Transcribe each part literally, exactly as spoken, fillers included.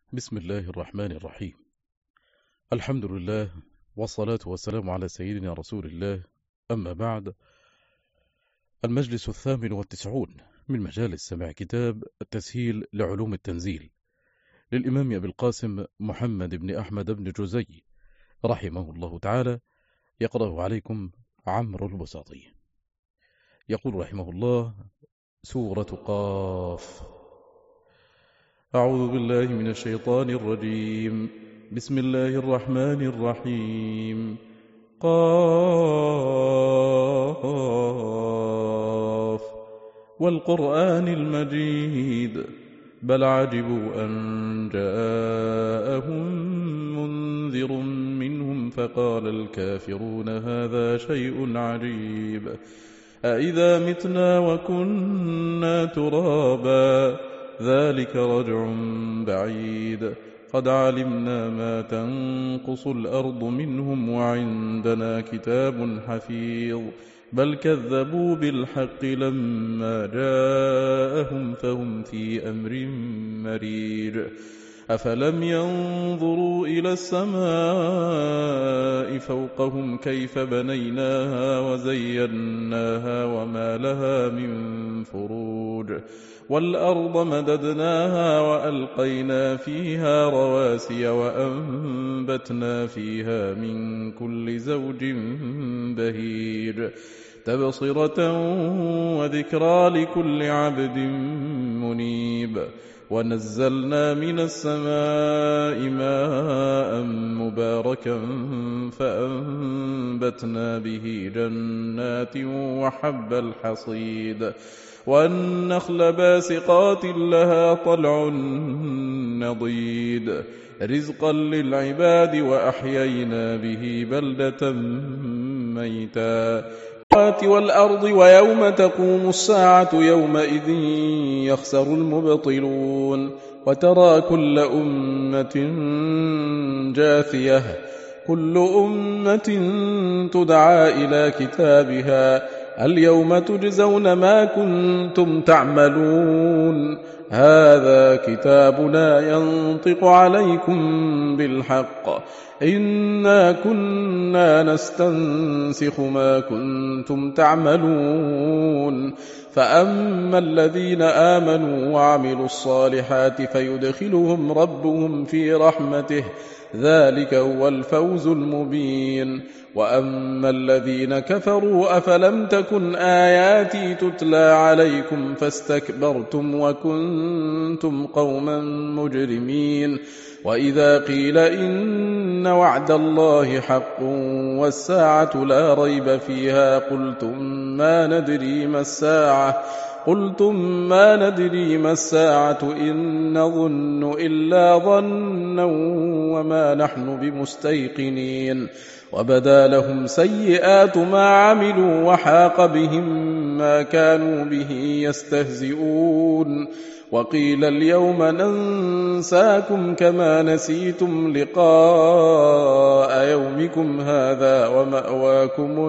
بسم الله الرحمن الرحيم. الحمد لله والصلاة والسلام على سيدنا رسول الله، أما بعد. المجلس الثامن والتسعون من مجالس سماع كتاب التسهيل لعلوم التنزيل للإمام أبي القاسم محمد بن أحمد بن جزي رحمه الله تعالى، يقرأ عليكم عمرو البساطي. يقول رحمه الله: سورة قاف. أعوذ بالله من الشيطان الرجيم. بسم الله الرحمن الرحيم. قاف والقرآن المجيد، بل عجبوا أن جاءهم منذر منهم فقال الكافرون هذا شيء عجيب، أإذا متنا وكنا ترابا ذلك رجع بعيد، قد علمنا ما تنقص الأرض منهم وعندنا كتاب حفيظ، بل كذبوا بالحق لما جاءهم فهم في أمر مريج. أفلم ينظروا إلى السماء فوقهم كيف بنيناها وزيناها وما لها من فروج، والأرض مددناها وألقينا فيها رواسي وأنبتنا فيها من كل زوج بهيج، تبصرة وذكرى لكل عبد منيب. ونزلنا من السماء ماء مباركا فأنبتنا به جنات وحب الحصيد، والنخل باسقات لها طلع نضيد، رزقا للعباد وأحيينا به بلدة ميتا. والأرض ويوم تقوم الساعة يومئذ يخسر المبطلون، وترى كل أمة جاثية، كل أمة تدعى إلى كتابها اليوم تجزون ما كنتم تعملون، هذا كتابنا ينطق عليكم بالحق، إنا كنا نستنسخ ما كنتم تعملون. فأما الذين آمنوا وعملوا الصالحات فيدخلهم ربهم في رحمته، ذلك هو الفوز المبين. وأما الذين كفروا أفلم تكن آياتي تتلى عليكم فاستكبرتم وكنتم قوما مجرمين. وإذا قيل إن وعد الله حق والساعة لا ريب فيها قلتم ما ندري ما الساعة قلتم ما ندري ما الساعة إن نظن إلا ظنا وما نحن بمستيقنين. وبدا لهم سيئات ما عملوا وحاق بهم ما كانوا به يستهزئون. وقيل اليوم ننساكم كما نسيتم لقاء يومكم هذا ومأواكم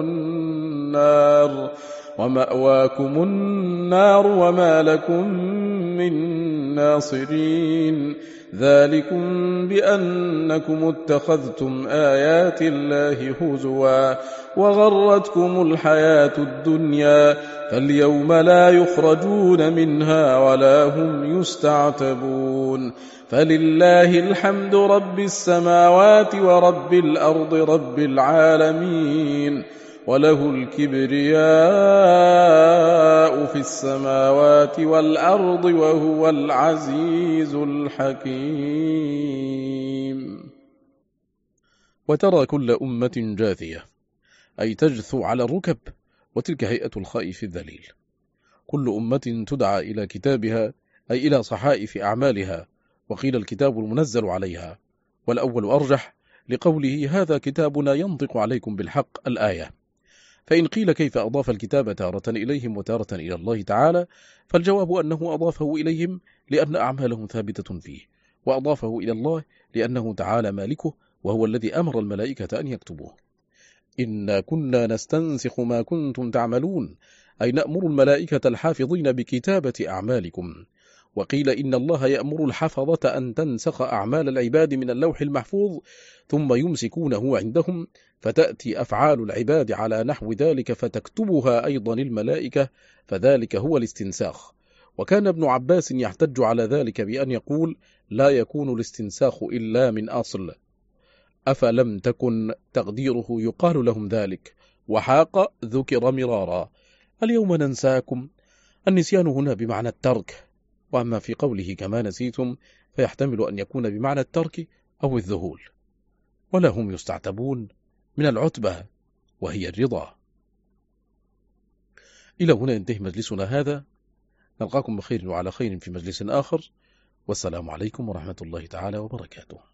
النار ومأواكم النار وما لكم من ناصرين. ذلكم بأنكم اتخذتم آيات الله هزوا وغرتكم الحياة الدنيا، فاليوم لا يخرجون منها ولا هم يستعتبون. فلله الحمد رب السماوات ورب الأرض رب العالمين، وله الكبرياء في السماوات والأرض وهو العزيز الحكيم. وترى كل أمة جاثية، أي تجثو على الركب، وتلك هيئة الخائف الذليل. كل أمة تدعى إلى كتابها، أي إلى صحائف أعمالها، وقيل الكتاب المنزل عليها، والأول أرجح لقوله هذا كتابنا ينطق عليكم بالحق الآية. فإن قيل كيف أضاف الكتاب تارة إليهم وتارة إلى الله تعالى، فالجواب أنه أضافه إليهم لأن أعمالهم ثابتة فيه، وأضافه إلى الله لأنه تعالى مالكه وهو الذي أمر الملائكة أن يكتبوه. إنا كنا نستنسخ ما كنتم تعملون، أي نأمر الملائكة الحافظين بكتابة أعمالكم. وقيل إن الله يأمر الحفظة أن تنسخ أعمال العباد من اللوح المحفوظ ثم يمسكونه عندهم، فتأتي أفعال العباد على نحو ذلك فتكتبها أيضا الملائكة، فذلك هو الاستنساخ. وكان ابن عباس يحتج على ذلك بأن يقول: لا يكون الاستنساخ إلا من أصل، أفلم تكن تقديره يقال لهم ذلك، وحاق ذكر مرارا. اليوم ننساكم، النسيان هنا بمعنى الترك، وأما في قوله كما نسيتم فيحتمل أن يكون بمعنى الترك أو الذهول. ولا هم يستعتبون من العتبة وهي الرضا. إلى هنا ينتهي مجلسنا هذا، نلقاكم بخير وعلى خير في مجلس آخر، والسلام عليكم ورحمة الله تعالى وبركاته.